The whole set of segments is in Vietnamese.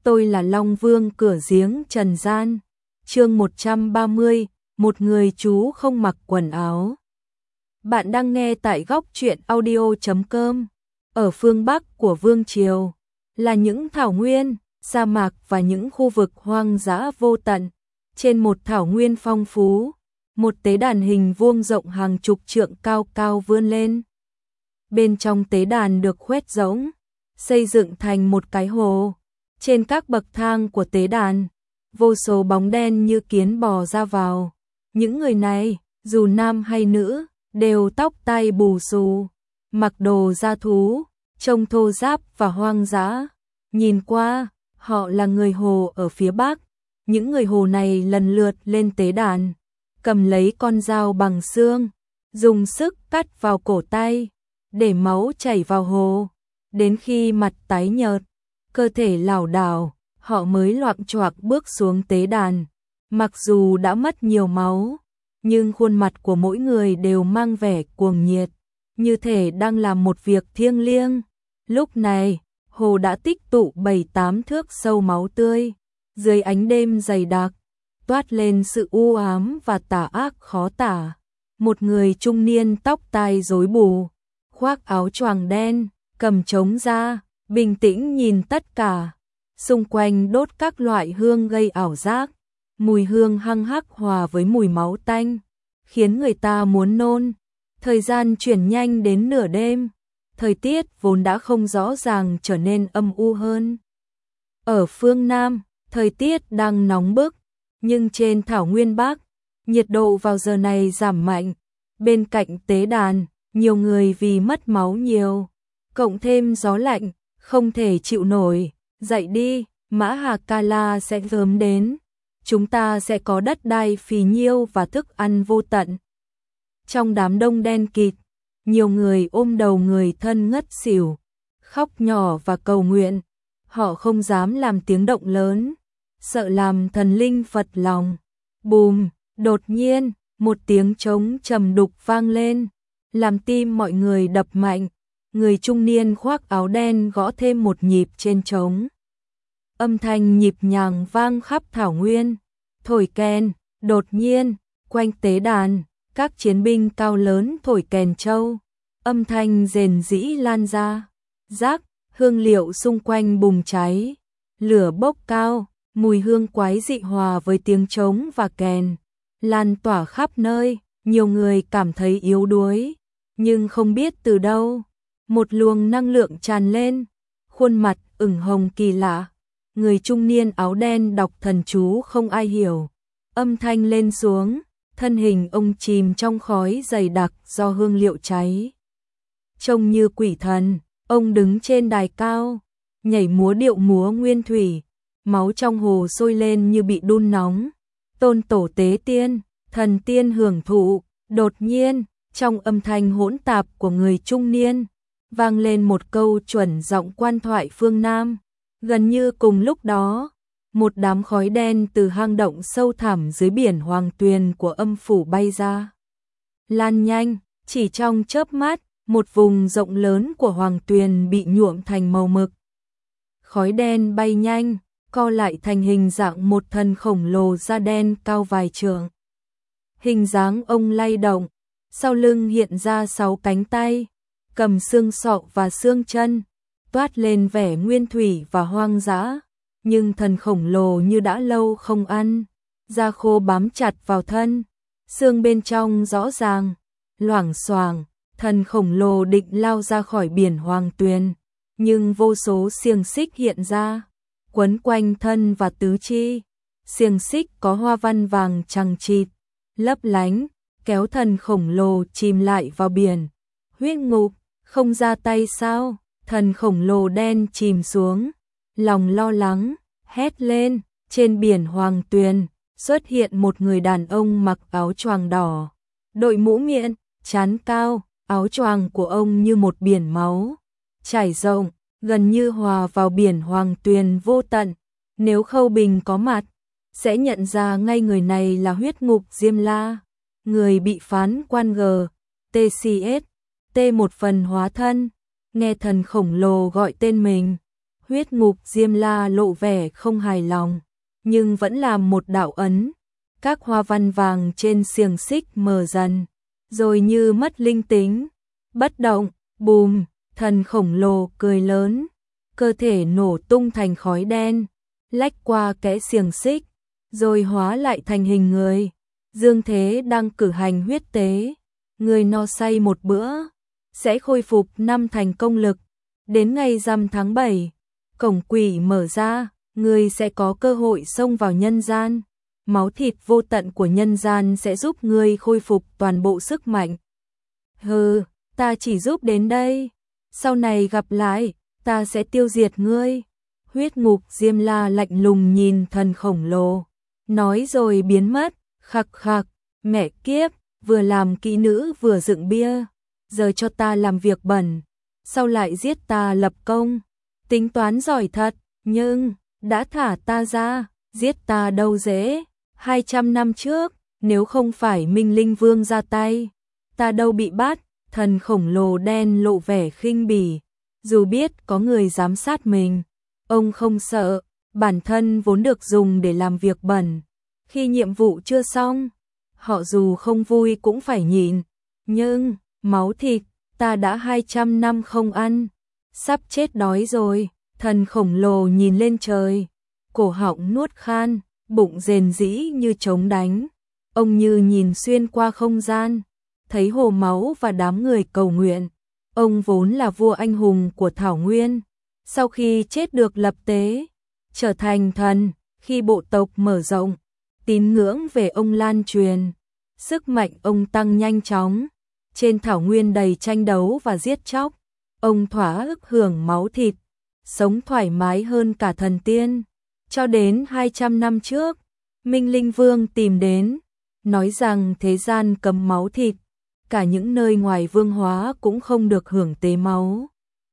tôi là Long Vương cửa giếng trần gian. Chương 130, một người chú không mặc quần áo. Bạn đang nghe tại góc truyện audio.com. Ở phương Bắc của Vương Triều là những thảo nguyên, sa mạc và những khu vực hoang dã vô tận. Trên một thảo nguyên phong phú, một tế đàn hình vuông rộng hàng chục trượng cao cao vươn lên. Bên trong tế đàn được khoét rỗng, xây dựng thành một cái hồ. Trên các bậc thang của tế đàn, vô số bóng đen như kiến bò ra vào. Những người này, dù nam hay nữ, đều tóc tai bù xù, mặc đồ da thú, trông thô ráp và hoang dã. Nhìn qua, họ là người Hồ ở phía Bắc. Những người Hồ này lần lượt lên tế đàn, cầm lấy con dao bằng xương, dùng sức cắt vào cổ tay, để máu chảy vào hồ. Đến khi mặt tái nhợt, cơ thể lảo đảo, họ mới loạng choạng bước xuống tế đàn. Mặc dù đã mất nhiều máu, nhưng khuôn mặt của mỗi người đều mang vẻ cuồng nhiệt, như thể đang làm một việc thiêng liêng. Lúc này, hồ đã tích tụ 7-8 thước sâu máu tươi, dưới ánh đêm dày đặc, toát lên sự u ám và tà ác khó tả. Một người trung niên tóc tai rối bù, khoác áo choàng đen, cầm trống ra, bình tĩnh nhìn tất cả. Xung quanh đốt các loại hương gây ảo giác, mùi hương hăng hắc hòa với mùi máu tanh, khiến người ta muốn nôn. Thời gian chuyển nhanh đến nửa đêm, thời tiết vốn đã không rõ ràng trở nên âm u hơn. Ở phương Nam, thời tiết đang nóng bức, nhưng trên thảo nguyên Bắc, nhiệt độ vào giờ này giảm mạnh. Bên cạnh tế đàn, nhiều người vì mất máu nhiều, cộng thêm gió lạnh, không thể chịu nổi. Dậy đi, Mã Hà Ca La sẽ sớm đến. Chúng ta sẽ có đất đai phì nhiêu và thức ăn vô tận. Trong đám đông đen kịt, nhiều người ôm đầu người thân ngất xỉu, khóc nhỏ và cầu nguyện. Họ không dám làm tiếng động lớn, sợ làm thần linh phật lòng. Bùm, đột nhiên, một tiếng trống trầm đục vang lên, làm tim mọi người đập mạnh. Người trung niên khoác áo đen gõ thêm một nhịp trên trống. Âm thanh nhịp nhàng vang khắp thảo nguyên, thổi kèn. Đột nhiên, quanh tế đàn, các chiến binh cao lớn thổi kèn trâu. Âm thanh rền rĩ lan ra, rác, hương liệu xung quanh bùng cháy. Lửa bốc cao, mùi hương quái dị hòa với tiếng trống và kèn, lan tỏa khắp nơi. Nhiều người cảm thấy yếu đuối, nhưng không biết từ đâu, một luồng năng lượng tràn lên, khuôn mặt ửng hồng kỳ lạ. Người trung niên áo đen đọc thần chú không ai hiểu. Âm thanh lên xuống, thân hình ông chìm trong khói dày đặc do hương liệu cháy. Trông như quỷ thần, ông đứng trên đài cao, nhảy múa điệu múa nguyên thủy. Máu trong hồ sôi lên như bị đun nóng. Tôn tổ tế tiên, thần tiên hưởng thụ. Đột nhiên, trong âm thanh hỗn tạp của người trung niên, vang lên một câu chuẩn giọng quan thoại phương Nam. Gần như cùng lúc đó, một đám khói đen từ hang động sâu thẳm dưới biển Hoàng Tuyền của âm phủ bay ra. Lan nhanh, chỉ trong chớp mắt, một vùng rộng lớn của Hoàng Tuyền bị nhuộm thành màu mực. Khói đen bay nhanh, co lại thành hình dạng một thần khổng lồ da đen cao vài trượng. Hình dáng ông lay động, sau lưng hiện ra 6 cánh tay, cầm xương sọ và xương chân, toát lên vẻ nguyên thủy và hoang dã. Nhưng thần khổng lồ như đã lâu không ăn, da khô bám chặt vào thân, xương bên trong rõ ràng, loảng xoảng. Thần khổng lồ định lao ra khỏi biển Hoàng Tuyền, nhưng vô số xiềng xích hiện ra, quấn quanh thân và tứ chi. Xiềng xích có hoa văn vàng chằng chịt, lấp lánh, kéo thần khổng lồ chìm lại vào biển. Huyết ngục, không ra tay sao? Thần khổng lồ đen chìm xuống, lòng lo lắng, hét lên. Trên biển Hoàng Tuyền, xuất hiện một người đàn ông mặc áo choàng đỏ, đội mũ miệng, trán cao. Áo choàng của ông như một biển máu, trải rộng, gần như hòa vào biển Hoàng Tuyền vô tận. Nếu Khâu Bình có mặt, sẽ nhận ra ngay người này là huyết ngục Diêm La, người bị phán quan GTCS, T1 phần hóa thân. Nghe thần khổng lồ gọi tên mình, Huyết ngục Diêm La lộ vẻ không hài lòng, nhưng vẫn làm một đạo ấn. Các hoa văn vàng trên xiềng xích mờ dần, rồi như mất linh tính. Bất động, bùm, thần khổng lồ cười lớn, cơ thể nổ tung thành khói đen, lách qua kẽ xiềng xích, rồi hóa lại thành hình người. Dương Thế đang cử hành huyết tế, người no say một bữa, sẽ khôi phục 5 thành công lực. Đến ngày rằm tháng 7, cổng quỷ mở ra, người sẽ có cơ hội xông vào nhân gian. Máu thịt vô tận của nhân gian sẽ giúp ngươi khôi phục toàn bộ sức mạnh. Hừ, ta chỉ giúp đến đây. Sau này gặp lại, ta sẽ tiêu diệt ngươi. Huyết ngục Diêm La lạnh lùng nhìn thần khổng lồ, nói rồi biến mất. Khặc khặc, mẹ kiếp, vừa làm kỹ nữ vừa dựng bia, giờ cho ta làm việc bẩn, sau lại giết ta lập công. Tính toán giỏi thật, nhưng đã thả ta ra, giết ta đâu dễ. 200 năm trước, nếu không phải Minh Linh Vương ra tay, ta đâu bị bắt. Thần khổng lồ đen lộ vẻ khinh bỉ, dù biết có người giám sát mình, ông không sợ, bản thân vốn được dùng để làm việc bẩn. Khi nhiệm vụ chưa xong, họ dù không vui cũng phải nhịn, nhưng máu thịt, ta đã 200 năm không ăn, sắp chết đói rồi. Thần khổng lồ nhìn lên trời, cổ họng nuốt khan, bụng rền rĩ như trống đánh. Ông như nhìn xuyên qua không gian, thấy hồ máu và đám người cầu nguyện. Ông vốn là vua anh hùng của Thảo Nguyên, sau khi chết được lập tế, trở thành thần. Khi bộ tộc mở rộng, tín ngưỡng về ông lan truyền, sức mạnh ông tăng nhanh chóng. Trên Thảo Nguyên đầy tranh đấu và giết chóc, ông thỏa ức hưởng máu thịt, sống thoải mái hơn cả thần tiên. Cho đến 200 năm trước, Minh Linh Vương tìm đến, nói rằng thế gian cấm máu thịt, cả những nơi ngoài vương hóa cũng không được hưởng tế máu.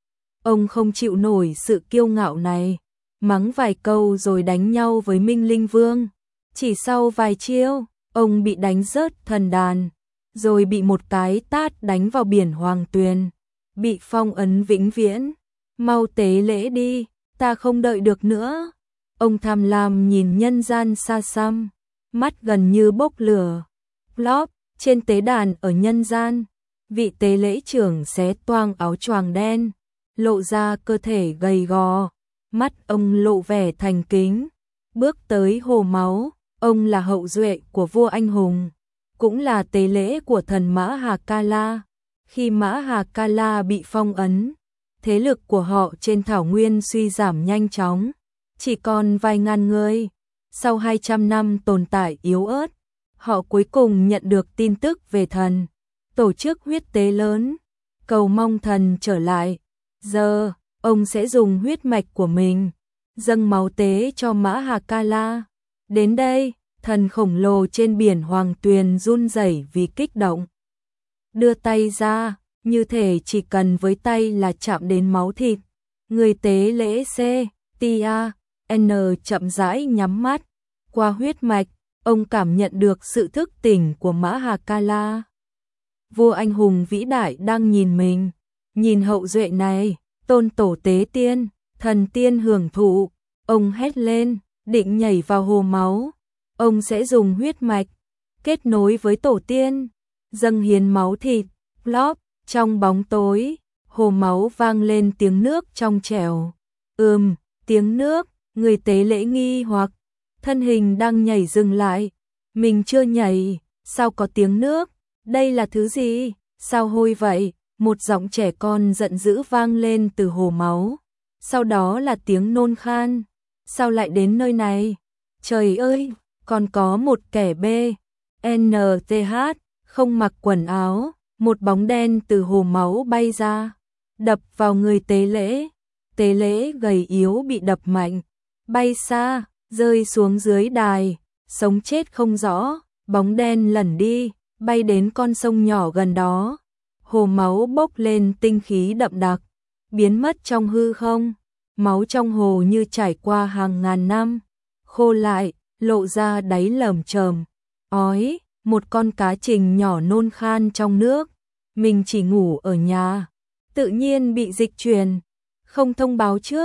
Ông không chịu nổi sự kiêu ngạo này, mắng vài câu rồi đánh nhau với Minh Linh Vương. Chỉ sau vài chiêu, ông bị đánh rớt thần đàn, rồi bị một cái tát đánh vào biển Hoàng Tuyền, bị phong ấn vĩnh viễn. Mau tế lễ đi, ta không đợi được nữa. Ông tham lam nhìn nhân gian xa xăm, mắt gần như bốc lửa. Plop, trên tế đàn ở nhân gian, vị tế lễ trưởng xé toang áo choàng đen, lộ ra cơ thể gầy gò, mắt ông lộ vẻ thành kính, bước tới hồ máu. Ông là hậu duệ của vua anh hùng, cũng là tế lễ của thần Mã Hà Ca La. Khi Mã Hà Ca La bị phong ấn, thế lực của họ trên Thảo Nguyên suy giảm nhanh chóng, chỉ còn vài ngàn người. Sau 200 năm tồn tại yếu ớt, họ cuối cùng nhận được tin tức về thần, tổ chức huyết tế lớn, cầu mong thần trở lại. Giờ, ông sẽ dùng huyết mạch của mình, dâng máu tế cho Mã Hà Ca La. Đến đây, thần khổng lồ trên biển Hoàng Tuyền run rẩy vì kích động. Đưa tay ra, như thể chỉ cần với tay là chạm đến máu thịt. Người tế lễ C, Tia, N chậm rãi nhắm mắt. Qua huyết mạch, ông cảm nhận được sự thức tỉnh của Mã Hà Ca La. Vua anh hùng vĩ đại đang nhìn mình, nhìn hậu duệ này, tôn tổ tế tiên, thần tiên hưởng thụ. Ông hét lên, định nhảy vào hồ máu. Ông sẽ dùng huyết mạch kết nối với tổ tiên, dâng hiến máu thịt. Plop, trong bóng tối, hồ máu vang lên tiếng nước trong trẻo. Tiếng nước. Người tế lễ nghi hoặc thân hình đang nhảy dừng lại. Mình chưa nhảy, sao có tiếng nước? Đây là thứ gì? Sao hôi vậy? Một giọng trẻ con giận dữ vang lên từ hồ máu. Sau đó là tiếng nôn khan. Sao lại đến nơi này? Trời ơi, còn có một kẻ BNTH không mặc quần áo, một bóng đen từ hồ máu bay ra, đập vào người tế lễ. Tế lễ gầy yếu bị đập mạnh, bay xa, rơi xuống dưới đài, sống chết không rõ. Bóng đen lẩn đi, bay đến con sông nhỏ gần đó. Hồ máu bốc lên tinh khí đậm đặc, biến mất trong hư không. Máu trong hồ như trải qua hàng ngàn năm, khô lại, lộ ra đáy lởm chởm. Ói, một con cá trình nhỏ nôn khan trong nước. Mình chỉ ngủ ở nhà, tự nhiên bị dịch truyền, không thông báo trước.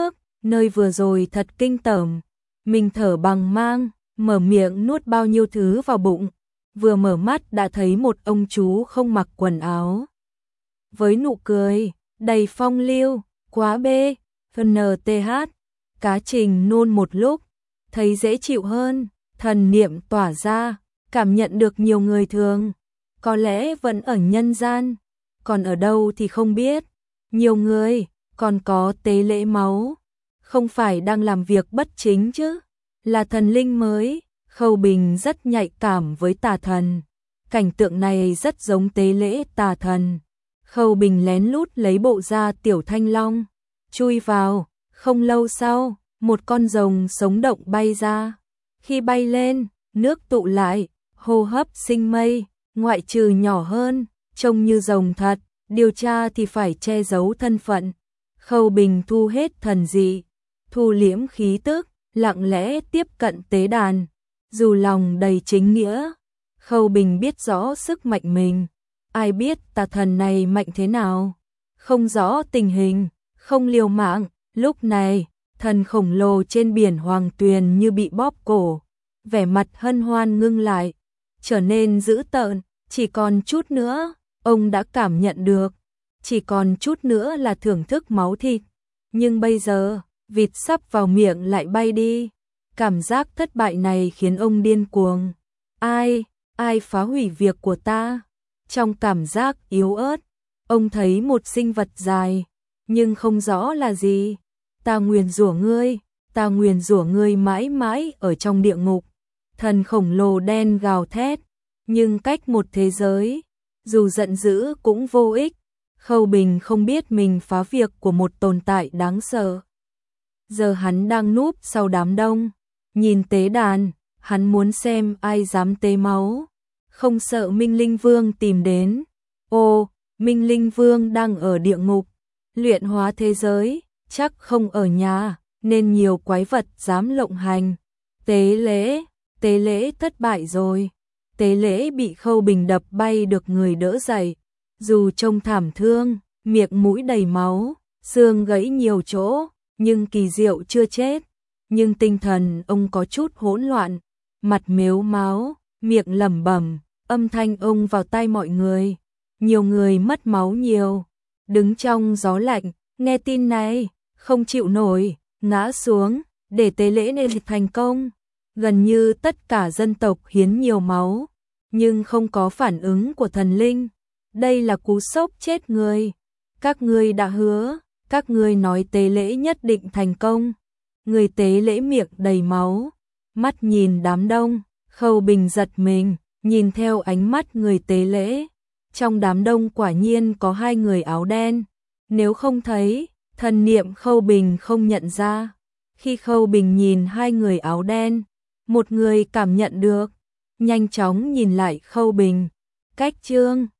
nơi vừa rồi thật kinh tởm, mình thở bằng mang, mở miệng nuốt bao nhiêu thứ vào bụng, vừa mở mắt đã thấy một ông chú không mặc quần áo. Với nụ cười đầy phong lưu, quá bê, NTH, Cá Trình nôn một lúc, thấy dễ chịu hơn, thần niệm tỏa ra, cảm nhận được nhiều người thường, có lẽ vẫn ở nhân gian, còn ở đâu thì không biết, nhiều người, còn có tế lễ máu, không phải đang làm việc bất chính chứ, là thần linh mới. Khâu Bình rất nhạy cảm với tà thần, cảnh tượng này rất giống tế lễ tà thần. Khâu Bình lén lút lấy bộ da tiểu thanh long, chui vào, không lâu sau, một con rồng sống động bay ra. Khi bay lên, nước tụ lại, hô hấp sinh mây, ngoại trừ nhỏ hơn, trông như rồng thật, điều tra thì phải che giấu thân phận. Khâu Bình thu hết thần dị, thu liễm khí tức, lặng lẽ tiếp cận tế đàn. Dù lòng đầy chính nghĩa, Khâu Bình biết rõ sức mạnh mình, ai biết tà thần này mạnh thế nào, không rõ tình hình, không liều mạng. Lúc này, thần khổng lồ trên biển Hoàng Tuyền như bị bóp cổ, vẻ mặt hân hoan ngưng lại, trở nên dữ tợn, chỉ còn chút nữa, ông đã cảm nhận được, chỉ còn chút nữa là thưởng thức máu thịt, nhưng bây giờ, vịt sắp vào miệng lại bay đi. Cảm giác thất bại này khiến ông điên cuồng. Ai phá hủy việc của ta? Trong cảm giác yếu ớt, ông thấy một sinh vật dài, nhưng không rõ là gì. Ta nguyền rủa ngươi mãi mãi ở trong địa ngục. Thần khổng lồ đen gào thét, nhưng cách một thế giới, dù giận dữ cũng vô ích. Khâu Bình không biết mình phá việc của một tồn tại đáng sợ. Giờ hắn đang núp sau đám đông, nhìn tế đàn, hắn muốn xem ai dám tế máu, không sợ Minh Linh Vương tìm đến. Ô, Minh Linh Vương đang ở địa ngục, luyện hóa thế giới, chắc không ở nhà, nên nhiều quái vật dám lộng hành. Tế lễ thất bại rồi. Tế lễ bị Khâu Bình đập bay được người đỡ dậy, dù trông thảm thương, miệng mũi đầy máu, xương gãy nhiều chỗ, nhưng kỳ diệu chưa chết. Nhưng tinh thần ông có chút hỗn loạn, mặt mếu máu, miệng lẩm bẩm, âm thanh ông vào tai mọi người. Nhiều người mất máu nhiều, đứng trong gió lạnh, nghe tin này, không chịu nổi, ngã xuống, để tế lễ nên thành công. Gần như tất cả dân tộc hiến nhiều máu, nhưng không có phản ứng của thần linh. Đây là cú sốc chết người. Các ngươi đã hứa, các ngươi nói tế lễ nhất định thành công. Người tế lễ miệng đầy máu, mắt nhìn đám đông, Khâu Bình giật mình, nhìn theo ánh mắt người tế lễ. Trong đám đông quả nhiên có hai người áo đen, nếu không thấy, thần niệm Khâu Bình không nhận ra. Khi Khâu Bình nhìn hai người áo đen, một người cảm nhận được, nhanh chóng nhìn lại Khâu Bình. Cách Trương